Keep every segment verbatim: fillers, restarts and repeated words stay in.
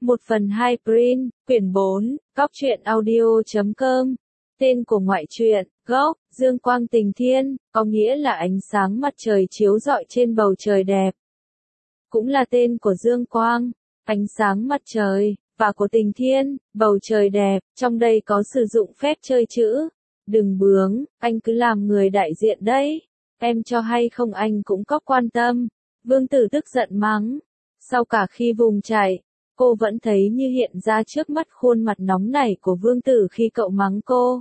một phần hai print, quyển bốn, góc truyện audio chấm com. Tên của ngoại truyện, gốc, Dương Quang Tình Thiên, có nghĩa là ánh sáng mặt trời chiếu rọi trên bầu trời đẹp. Cũng là tên của Dương Quang, ánh sáng mặt trời, và của Tình Thiên, bầu trời đẹp, trong đây có sử dụng phép chơi chữ. Đừng bướng, anh cứ làm người đại diện đấy. Em cho hay không anh cũng có quan tâm. Vương Tử tức giận mắng. Sau cả khi vùng chạy, cô vẫn thấy như hiện ra trước mắt khuôn mặt nóng nảy của Vương Tử khi cậu mắng cô.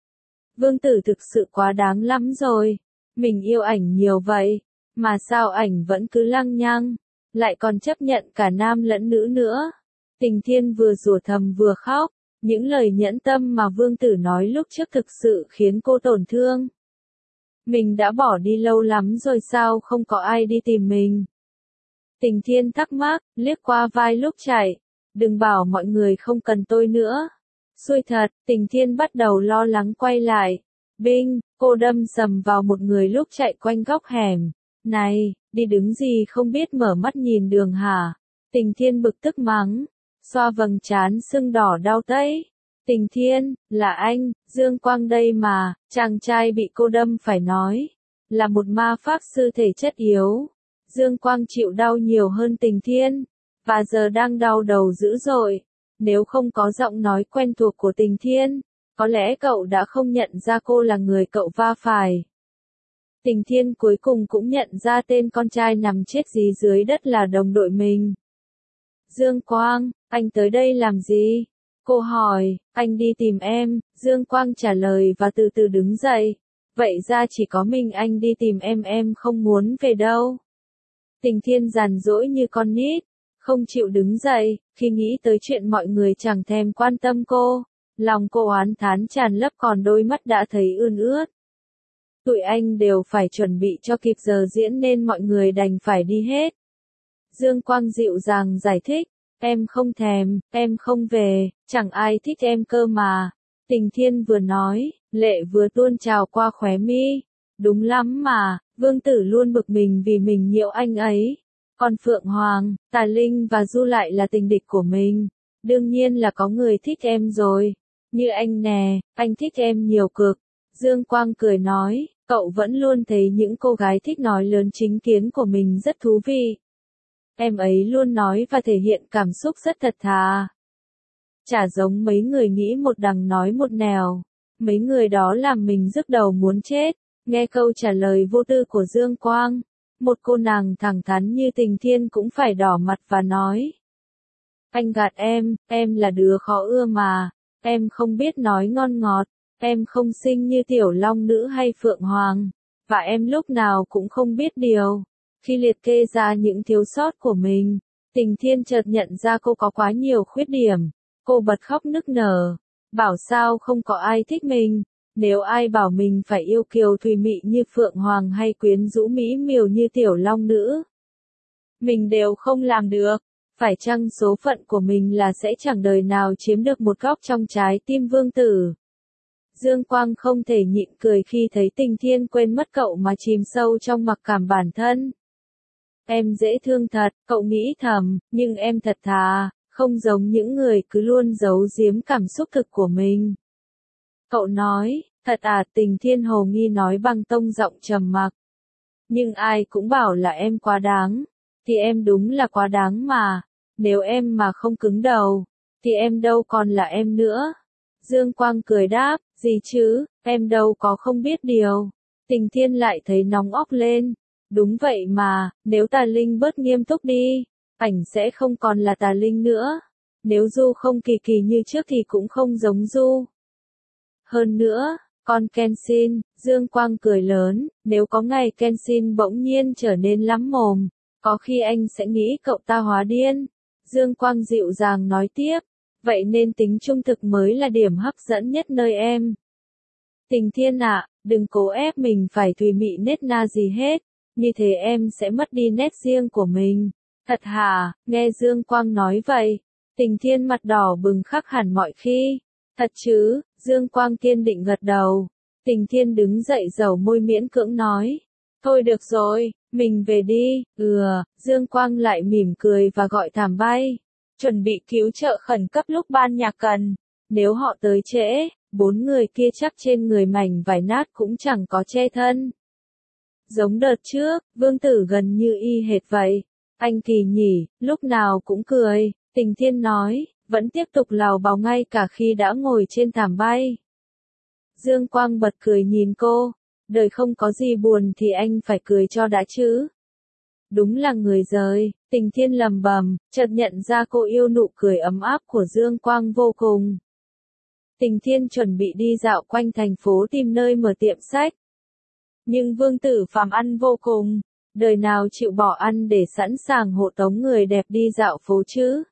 Vương Tử thực sự quá đáng lắm rồi. Mình yêu ảnh nhiều vậy, mà sao ảnh vẫn cứ lăng nhăng, lại còn chấp nhận cả nam lẫn nữ nữa. Tình Thiên vừa rủa thầm vừa khóc. Những lời nhẫn tâm mà Vương Tử nói lúc trước thực sự khiến cô tổn thương. Mình đã bỏ đi lâu lắm rồi sao không có ai đi tìm mình? Tình Thiên thắc mắc, liếc qua vai lúc chạy. Đừng bảo mọi người không cần tôi nữa. Xui thật, Tình Thiên bắt đầu lo lắng quay lại. Binh, cô đâm sầm vào một người lúc chạy quanh góc hẻm. Này, đi đứng gì không biết mở mắt nhìn đường hả? Tình Thiên bực tức mắng. Xoa vầng trán sưng đỏ đau tấy. Tình Thiên, là anh, Dương Quang đây mà, chàng trai bị cô đâm phải nói. Là một ma pháp sư thể chất yếu. Dương Quang chịu đau nhiều hơn Tình Thiên, và giờ đang đau đầu dữ dội. Nếu không có giọng nói quen thuộc của Tình Thiên, có lẽ cậu đã không nhận ra cô là người cậu va phải. Tình Thiên cuối cùng cũng nhận ra tên con trai nằm chết dí dưới đất là đồng đội mình. Dương Quang, anh tới đây làm gì? Cô hỏi, anh đi tìm em, Dương Quang trả lời và từ từ đứng dậy. Vậy ra chỉ có mình anh đi tìm em, em không muốn về đâu. Tình Thiên giàn dỗi như con nít, không chịu đứng dậy, khi nghĩ tới chuyện mọi người chẳng thèm quan tâm cô. Lòng cô oán thán tràn lấp còn đôi mắt đã thấy ươn ướt. Tụi anh đều phải chuẩn bị cho kịp giờ diễn nên mọi người đành phải đi hết. Dương Quang dịu dàng giải thích, em không thèm, em không về, chẳng ai thích em cơ mà. Tình Thiên vừa nói, lệ vừa tuôn trào qua khóe mi. Đúng lắm mà, Vương Tử luôn bực mình vì mình nhiễu anh ấy. Còn Phượng Hoàng, Tà Linh và Du lại là tình địch của mình. Đương nhiên là có người thích em rồi. Như anh nè, anh thích em nhiều cực. Dương Quang cười nói, cậu vẫn luôn thấy những cô gái thích nói lớn chính kiến của mình rất thú vị. Em ấy luôn nói và thể hiện cảm xúc rất thật thà. Chả giống mấy người nghĩ một đằng nói một nẻo. Mấy người đó làm mình nhức đầu muốn chết. Nghe câu trả lời vô tư của Dương Quang, một cô nàng thẳng thắn như Tình Thiên cũng phải đỏ mặt và nói. Anh gạt em, em là đứa khó ưa mà. Em không biết nói ngon ngọt. Em không xinh như Tiểu Long Nữ hay Phượng Hoàng. Và em lúc nào cũng không biết điều. Khi liệt kê ra những thiếu sót của mình, Tình Thiên chợt nhận ra cô có quá nhiều khuyết điểm. Cô bật khóc nức nở. Bảo sao không có ai thích mình. Nếu ai bảo mình phải yêu kiều thùy mị như Phượng Hoàng hay quyến rũ mỹ miều như Tiểu Long Nữ, mình đều không làm được. Phải chăng số phận của mình là sẽ chẳng đời nào chiếm được một góc trong trái tim Vương Tử? Dương Quang không thể nhịn cười khi thấy Tình Thiên quên mất cậu mà chìm sâu trong mặc cảm bản thân. Em dễ thương thật, cậu nghĩ thầm, nhưng em thật thà, không giống những người cứ luôn giấu giếm cảm xúc thực của mình. Cậu nói, thật à? Tình Thiên hồ nghi nói bằng tông giọng trầm mặc. Nhưng ai cũng bảo là em quá đáng, thì em đúng là quá đáng mà. Nếu em mà không cứng đầu, thì em đâu còn là em nữa. Dương Quang cười đáp, gì chứ, em đâu có không biết điều. Tình Thiên lại thấy nóng óc lên. Đúng vậy mà, nếu Tà Linh bớt nghiêm túc đi, ảnh sẽ không còn là Tà Linh nữa. Nếu Du không kỳ kỳ như trước thì cũng không giống Du. Hơn nữa, con Kenshin, Dương Quang cười lớn, nếu có ngày Kenshin bỗng nhiên trở nên lắm mồm, có khi anh sẽ nghĩ cậu ta hóa điên. Dương Quang dịu dàng nói tiếp, vậy nên tính trung thực mới là điểm hấp dẫn nhất nơi em. Tình Thiên ạ, đừng cố ép mình phải thùy mị nết na gì hết, như thế em sẽ mất đi nét riêng của mình. Thật hả? Nghe Dương Quang nói vậy, Tình Thiên mặt đỏ bừng khác hẳn mọi khi. Thật chứ? Dương Quang kiên định gật đầu. Tình Thiên đứng dậy dầu môi miễn cưỡng nói. Thôi được rồi, mình về đi. Ừ, Dương Quang lại mỉm cười và gọi thảm bay. chuẩn bị cứu trợ khẩn cấp lúc ban nhạc cần. Nếu họ tới trễ, bốn người kia chắc trên người mảnh vải nát cũng chẳng có che thân. Giống đợt trước, Vương Tử gần như y hệt vậy. Anh Kỳ nhỉ, lúc nào cũng cười, Tình Thiên nói, vẫn tiếp tục lào bào ngay cả khi đã ngồi trên thảm bay. Dương Quang bật cười nhìn cô, đời không có gì buồn thì anh phải cười cho đã chứ. Đúng là người rời, Tình Thiên lầm bầm, chợt nhận ra cô yêu nụ cười ấm áp của Dương Quang vô cùng. Tình Thiên chuẩn bị đi dạo quanh thành phố tìm nơi mở tiệm sách. Nhưng Vương Tử phàm ăn vô cùng, đời nào chịu bỏ ăn để sẵn sàng hộ tống người đẹp đi dạo phố chứ.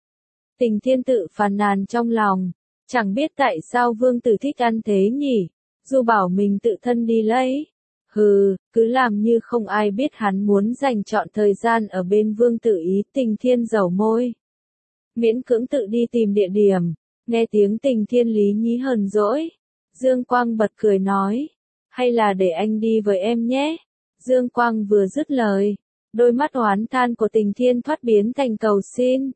Tình Thiên tự phàn nàn trong lòng, chẳng biết tại sao Vương Tử thích ăn thế nhỉ, dù bảo mình tự thân đi lấy. Hừ, cứ làm như không ai biết hắn muốn dành trọn thời gian ở bên Vương Tử ý. Tình Thiên dầu môi, miễn cưỡng tự đi tìm địa điểm, nghe tiếng Tình Thiên lý nhí hờn dỗi. Dương Quang bật cười nói, hay là để anh đi với em nhé. Dương Quang vừa dứt lời, đôi mắt oán than của Tình Thiên thoát biến thành cầu xin.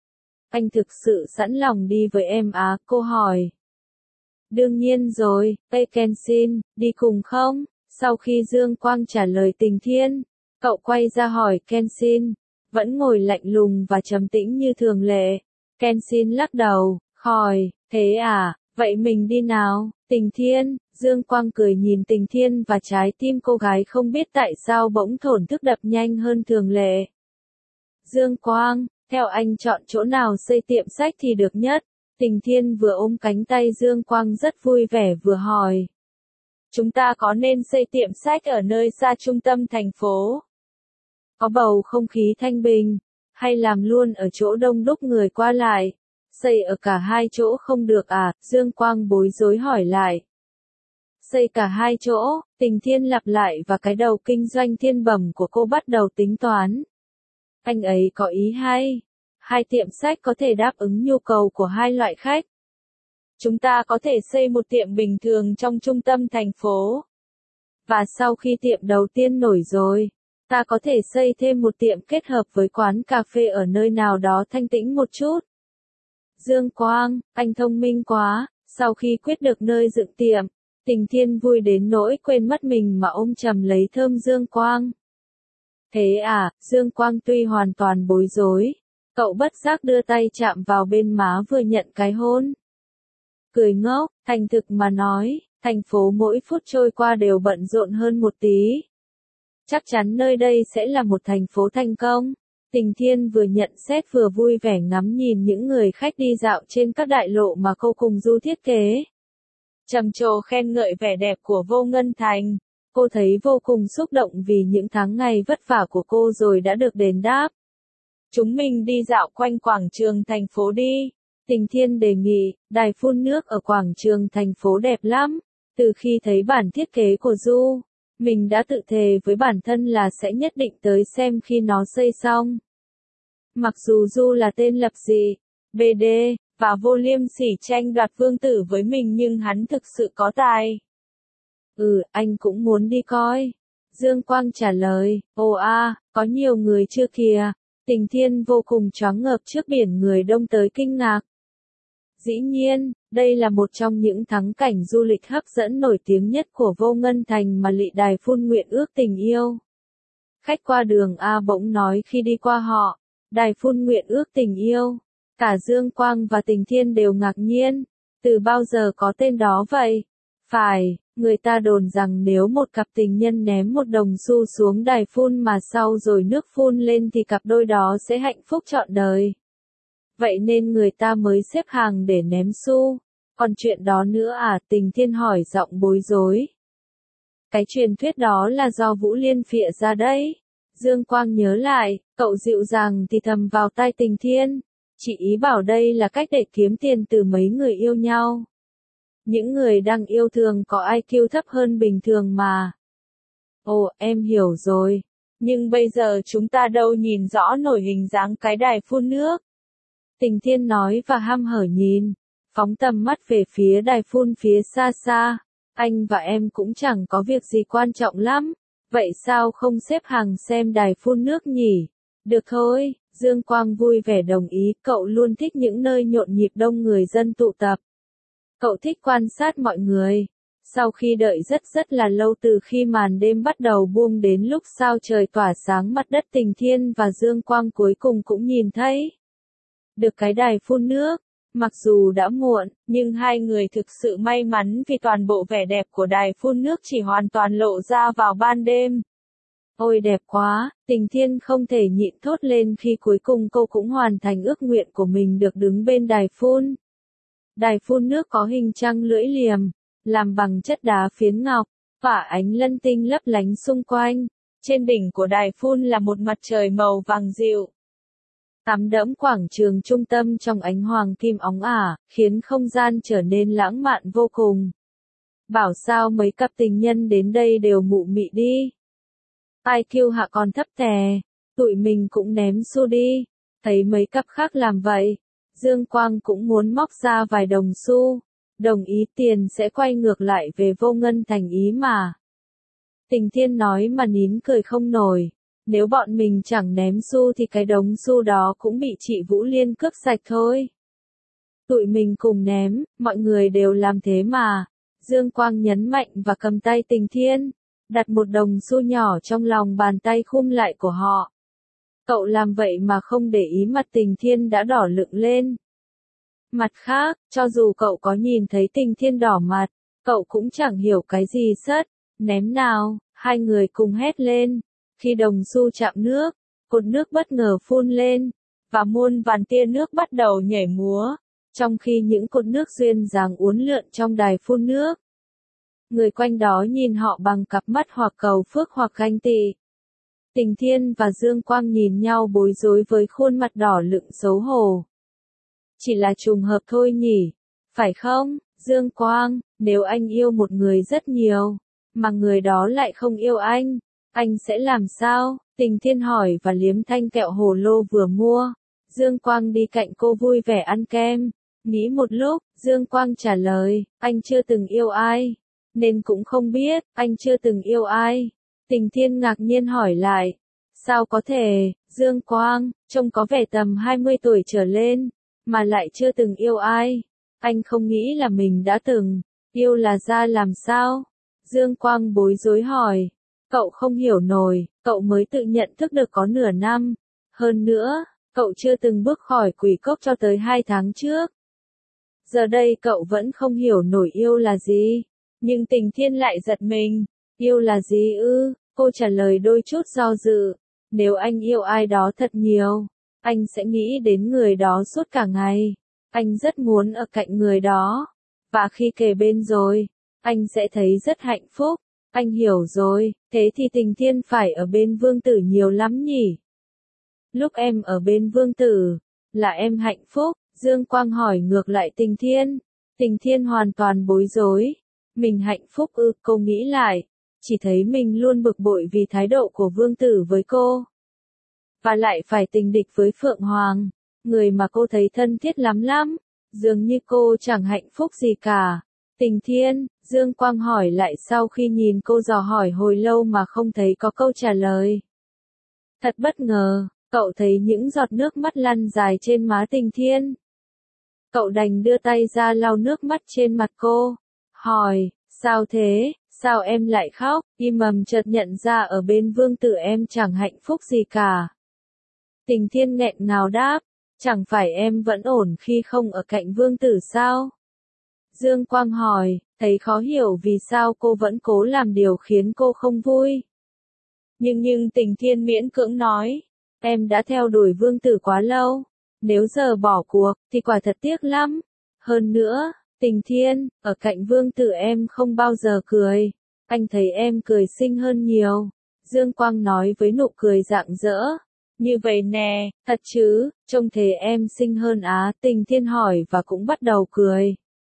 Anh thực sự sẵn lòng đi với em á? Cô hỏi. Đương nhiên rồi, Tây Kenshin, đi cùng không? Sau khi Dương Quang trả lời Tình Thiên, cậu quay ra hỏi Kenshin, vẫn ngồi lạnh lùng và trầm tĩnh như thường lệ. Kenshin lắc đầu, khỏi, thế à, vậy mình đi nào, Tình Thiên. Dương Quang cười nhìn Tình Thiên và trái tim cô gái không biết tại sao bỗng thổn thức đập nhanh hơn thường lệ. Dương Quang, theo anh chọn chỗ nào xây tiệm sách thì được nhất? Tình Thiên vừa ôm cánh tay Dương Quang rất vui vẻ vừa hỏi. Chúng ta có nên xây tiệm sách ở nơi xa trung tâm thành phố, có bầu không khí thanh bình, hay làm luôn ở chỗ đông đúc người qua lại? Xây ở cả hai chỗ không được à? Dương Quang bối rối hỏi lại. Xây cả hai chỗ, Tình Thiên lặp lại và cái đầu kinh doanh thiên bẩm của cô bắt đầu tính toán. Anh ấy có ý hay. Hai tiệm sách có thể đáp ứng nhu cầu của hai loại khách. Chúng ta có thể xây một tiệm bình thường trong trung tâm thành phố. Và sau khi tiệm đầu tiên nổi rồi, ta có thể xây thêm một tiệm kết hợp với quán cà phê ở nơi nào đó thanh tĩnh một chút. Dương Quang, anh thông minh quá. Sau khi quyết được nơi dựng tiệm, Tình Thiên vui đến nỗi quên mất mình mà ôm chầm lấy thơm Dương Quang. Thế à? Dương Quang tuy hoàn toàn bối rối, cậu bất giác đưa tay chạm vào bên má vừa nhận cái hôn. Cười ngốc, thành thực mà nói, thành phố mỗi phút trôi qua đều bận rộn hơn một tí. Chắc chắn nơi đây sẽ là một thành phố thành công. Tình Thiên vừa nhận xét vừa vui vẻ ngắm nhìn những người khách đi dạo trên các đại lộ mà cô cùng Du thiết kế. Trầm trồ khen ngợi vẻ đẹp của Vô Ngân Thành. Cô thấy vô cùng xúc động vì những tháng ngày vất vả của cô rồi đã được đền đáp. Chúng mình đi dạo quanh quảng trường thành phố đi. Tình Thiên đề nghị, đài phun nước ở quảng trường thành phố đẹp lắm. Từ khi thấy bản thiết kế của Du, mình đã tự thề với bản thân là sẽ nhất định tới xem khi nó xây xong. Mặc dù Du là tên lập dị, bê đê, và vô liêm sỉ tranh đoạt Vương Tử với mình nhưng hắn thực sự có tài. Ừ, anh cũng muốn đi coi. Dương Quang trả lời, ồ a, có nhiều người chưa kìa. Tình Thiên vô cùng choáng ngợp trước biển người đông tới kinh ngạc. Dĩ nhiên, đây là một trong những thắng cảnh du lịch hấp dẫn nổi tiếng nhất của Vô Ngân Thành mà Lị Đài Phun nguyện ước tình yêu. Khách qua đường A bỗng nói khi đi qua họ, Đài Phun nguyện ước tình yêu. Cả Dương Quang và Tình Thiên đều ngạc nhiên. Từ bao giờ có tên đó vậy? Phải, người ta đồn rằng nếu một cặp tình nhân ném một đồng xu xuống đài phun mà sau rồi nước phun lên thì cặp đôi đó sẽ hạnh phúc trọn đời. Vậy nên người ta mới xếp hàng để ném xu. Còn chuyện đó nữa à? Tình Thiên hỏi giọng bối rối. Cái truyền thuyết đó là do Vũ Liên phịa ra đấy. Dương Quang nhớ lại, cậu dịu dàng thì thầm vào tai Tình Thiên. Chị ý bảo đây là cách để kiếm tiền từ mấy người yêu nhau. Những người đang yêu thường có i kiu thấp hơn bình thường mà. Ồ, em hiểu rồi. Nhưng bây giờ chúng ta đâu nhìn rõ nổi hình dáng cái đài phun nước. Tình Thiên nói và hăm hở nhìn, phóng tầm mắt về phía đài phun phía xa xa. Anh và em cũng chẳng có việc gì quan trọng lắm. Vậy sao không xếp hàng xem đài phun nước nhỉ? Được thôi, Dương Quang vui vẻ đồng ý, cậu luôn thích những nơi nhộn nhịp đông người dân tụ tập. Cậu thích quan sát mọi người. Sau khi đợi rất rất là lâu từ khi màn đêm bắt đầu buông đến lúc sao trời tỏa sáng mặt đất Tình Thiên và Dương Quang cuối cùng cũng nhìn thấy được cái đài phun nước. Mặc dù đã muộn, nhưng hai người thực sự may mắn vì toàn bộ vẻ đẹp của đài phun nước chỉ hoàn toàn lộ ra vào ban đêm. Ôi đẹp quá, Tình Thiên không thể nhịn thốt lên khi cuối cùng cô cũng hoàn thành ước nguyện của mình được đứng bên đài phun. Đài phun nước có hình trăng lưỡi liềm, làm bằng chất đá phiến ngọc, tỏa ánh lân tinh lấp lánh xung quanh. Trên đỉnh của đài phun là một mặt trời màu vàng dịu. Tắm đẫm quảng trường trung tâm trong ánh hoàng kim óng ả, khiến không gian trở nên lãng mạn vô cùng. Bảo sao mấy cặp tình nhân đến đây đều mụ mị đi. ai kiu hạ còn thấp tè, tụi mình cũng ném xu đi. Thấy mấy cặp khác làm vậy, Dương Quang cũng muốn móc ra vài đồng xu, đồng ý tiền sẽ quay ngược lại về vô ngân thành ý mà. Tình Thiên nói mà nín cười không nổi, nếu bọn mình chẳng ném xu thì cái đống xu đó cũng bị chị Vũ Liên cướp sạch thôi. Tụi mình cùng ném, mọi người đều làm thế mà. Dương Quang nhấn mạnh và cầm tay Tình Thiên, đặt một đồng xu nhỏ trong lòng bàn tay khum lại của họ. Cậu làm vậy mà không để ý mặt Tình Thiên đã đỏ lựng lên. Mặt khác, cho dù cậu có nhìn thấy Tình Thiên đỏ mặt, cậu cũng chẳng hiểu cái gì sất. Ném nào, hai người cùng hét lên. Khi đồng xu chạm nước, cột nước bất ngờ phun lên, và muôn vàn tia nước bắt đầu nhảy múa, trong khi những cột nước duyên dáng uốn lượn trong đài phun nước. Người quanh đó nhìn họ bằng cặp mắt hoặc cầu phước hoặc ganh tị. Tình Thiên và Dương Quang nhìn nhau bối rối với khuôn mặt đỏ lựng xấu hổ. Chỉ là trùng hợp thôi nhỉ, phải không, Dương Quang, nếu anh yêu một người rất nhiều, mà người đó lại không yêu anh, anh sẽ làm sao? Tình Thiên hỏi và liếm thanh kẹo hồ lô vừa mua. Dương Quang đi cạnh cô vui vẻ ăn kem. Nghĩ một lúc, Dương Quang trả lời, anh chưa từng yêu ai, nên cũng không biết, anh chưa từng yêu ai. Tình Thiên ngạc nhiên hỏi lại, sao có thể, Dương Quang, trông có vẻ tầm hai mươi tuổi trở lên, mà lại chưa từng yêu ai. Anh không nghĩ là mình đã từng, yêu là ra làm sao? Dương Quang bối rối hỏi. Cậu không hiểu nổi, cậu mới tự nhận thức được có nửa năm. Hơn nữa, cậu chưa từng bước khỏi quỷ cốc cho tới hai tháng trước. Giờ đây cậu vẫn không hiểu nổi yêu là gì. Nhưng Tình Thiên lại giật mình. Yêu là gì ư? Cô trả lời đôi chút do dự. Nếu anh yêu ai đó thật nhiều, anh sẽ nghĩ đến người đó suốt cả ngày. Anh rất muốn ở cạnh người đó. Và khi kề bên rồi, anh sẽ thấy rất hạnh phúc. Anh hiểu rồi, thế thì Tình Thiên phải ở bên Vương Tử nhiều lắm nhỉ? Lúc em ở bên Vương Tử, là em hạnh phúc? Dương Quang hỏi ngược lại Tình Thiên. Tình Thiên hoàn toàn bối rối. Mình hạnh phúc ư? Cô nghĩ lại, chỉ thấy mình luôn bực bội vì thái độ của Vương Tử với cô. Và lại phải tình địch với Phượng Hoàng, người mà cô thấy thân thiết lắm lắm. Dường như cô chẳng hạnh phúc gì cả. Tình Thiên, Dương Quang hỏi lại sau khi nhìn cô dò hỏi hồi lâu mà không thấy có câu trả lời. Thật bất ngờ, cậu thấy những giọt nước mắt lăn dài trên má Tình Thiên. Cậu đành đưa tay ra lau nước mắt trên mặt cô. Hỏi, sao thế, sao em lại khóc? Im ầm chợt nhận ra ở bên Vương Tử em chẳng hạnh phúc gì cả. Tình Thiên nghẹn ngào đáp, chẳng phải em vẫn ổn khi không ở cạnh Vương Tử sao? Dương Quang hỏi, thấy khó hiểu vì sao cô vẫn cố làm điều khiến cô không vui. Nhưng nhưng Tình Thiên miễn cưỡng nói, em đã theo đuổi Vương Tử quá lâu, nếu giờ bỏ cuộc, thì quả thật tiếc lắm. Hơn nữa, Tình Thiên, ở cạnh Vương Tử em không bao giờ cười, anh thấy em cười xinh hơn nhiều. Dương Quang nói với nụ cười rạng rỡ. Như vậy nè, thật chứ, trông thế em xinh hơn á? Tình Thiên hỏi và cũng bắt đầu cười.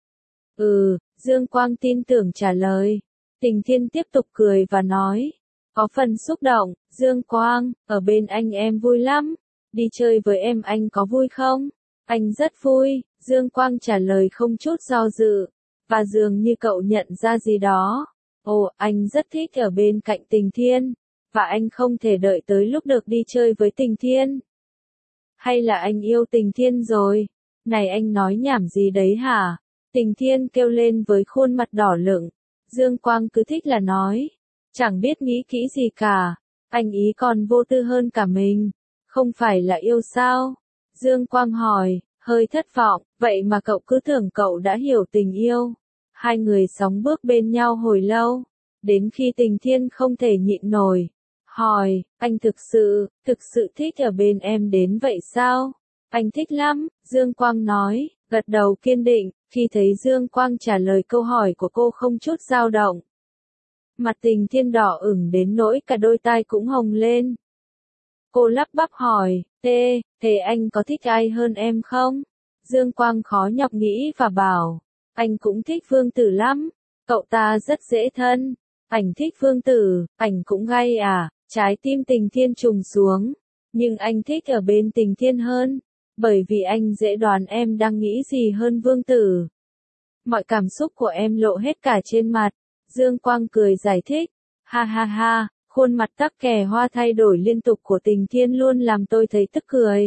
Ừ, Dương Quang tin tưởng trả lời. Tình Thiên tiếp tục cười và nói, có phần xúc động, Dương Quang, ở bên anh em vui lắm, đi chơi với em anh có vui không? Anh rất vui, Dương Quang trả lời không chút do dự, và dường như cậu nhận ra gì đó. Ồ, anh rất thích ở bên cạnh Tình Thiên, và anh không thể đợi tới lúc được đi chơi với Tình Thiên. Hay là anh yêu Tình Thiên rồi? Này anh nói nhảm gì đấy hả? Tình Thiên kêu lên với khuôn mặt đỏ lựng. Dương Quang cứ thích là nói. Chẳng biết nghĩ kỹ gì cả. Anh ý còn vô tư hơn cả mình. Không phải là yêu sao? Dương Quang hỏi, hơi thất vọng. Vậy mà cậu cứ tưởng cậu đã hiểu tình yêu. Hai người sóng bước bên nhau hồi lâu. Đến khi Tình Thiên không thể nhịn nổi. Hỏi, anh thực sự, thực sự thích ở bên em đến vậy sao? Anh thích lắm, Dương Quang nói, gật đầu kiên định, khi thấy Dương Quang trả lời câu hỏi của cô không chút dao động. Mặt Tình Thiên đỏ ửng đến nỗi cả đôi tai cũng hồng lên. Cô lắp bắp hỏi, thế, thế anh có thích ai hơn em không? Dương Quang khó nhọc nghĩ và bảo, anh cũng thích Vương Tử lắm, cậu ta rất dễ thân. Anh thích Vương Tử, anh cũng gay à, trái tim Tình Thiên trùng xuống. Nhưng anh thích ở bên Tình Thiên hơn, bởi vì anh dễ đoán em đang nghĩ gì hơn Vương Tử. Mọi cảm xúc của em lộ hết cả trên mặt. Dương Quang cười giải thích, ha ha ha, khuôn mặt tắc kè hoa thay đổi liên tục của Tình Thiên luôn làm tôi thấy tức cười.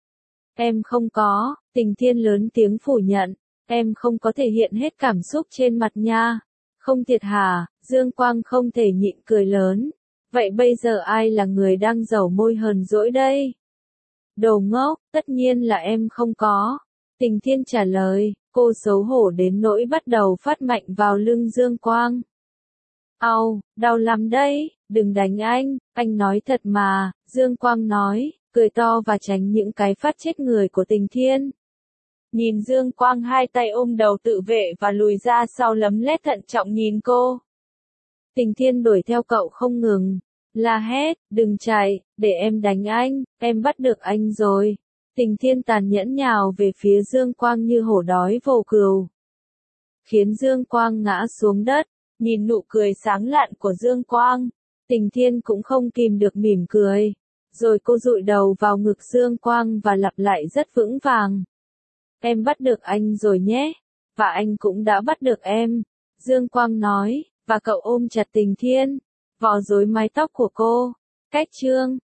Em không có, Tình Thiên lớn tiếng phủ nhận, em không có thể hiện hết cảm xúc trên mặt nha. Không thiệt hả? Dương Quang không thể nhịn cười lớn. Vậy bây giờ ai là người đang dẩu môi hờn dỗi đây? Đồ ngốc, tất nhiên là em không có. Tình Thiên trả lời, cô xấu hổ đến nỗi bắt đầu phát mạnh vào lưng Dương Quang. Au, đau lắm đấy, đừng đánh anh, anh nói thật mà, Dương Quang nói, cười to và tránh những cái phát chết người của Tình Thiên. Nhìn Dương Quang hai tay ôm đầu tự vệ và lùi ra sau lấm lét thận trọng nhìn cô. Tình Thiên đuổi theo cậu không ngừng, la hét, đừng chạy, để em đánh anh, em bắt được anh rồi. Tình Thiên tàn nhẫn nhào về phía Dương Quang như hổ đói vồ cừu. Khiến Dương Quang ngã xuống đất, nhìn nụ cười sáng lạn của Dương Quang. Tình Thiên cũng không kìm được mỉm cười. Rồi cô dụi đầu vào ngực Dương Quang và lặp lại rất vững vàng. Em bắt được anh rồi nhé, và anh cũng đã bắt được em. Dương Quang nói, và cậu ôm chặt Tình Thiên, vò rối mái tóc của cô. Cách chương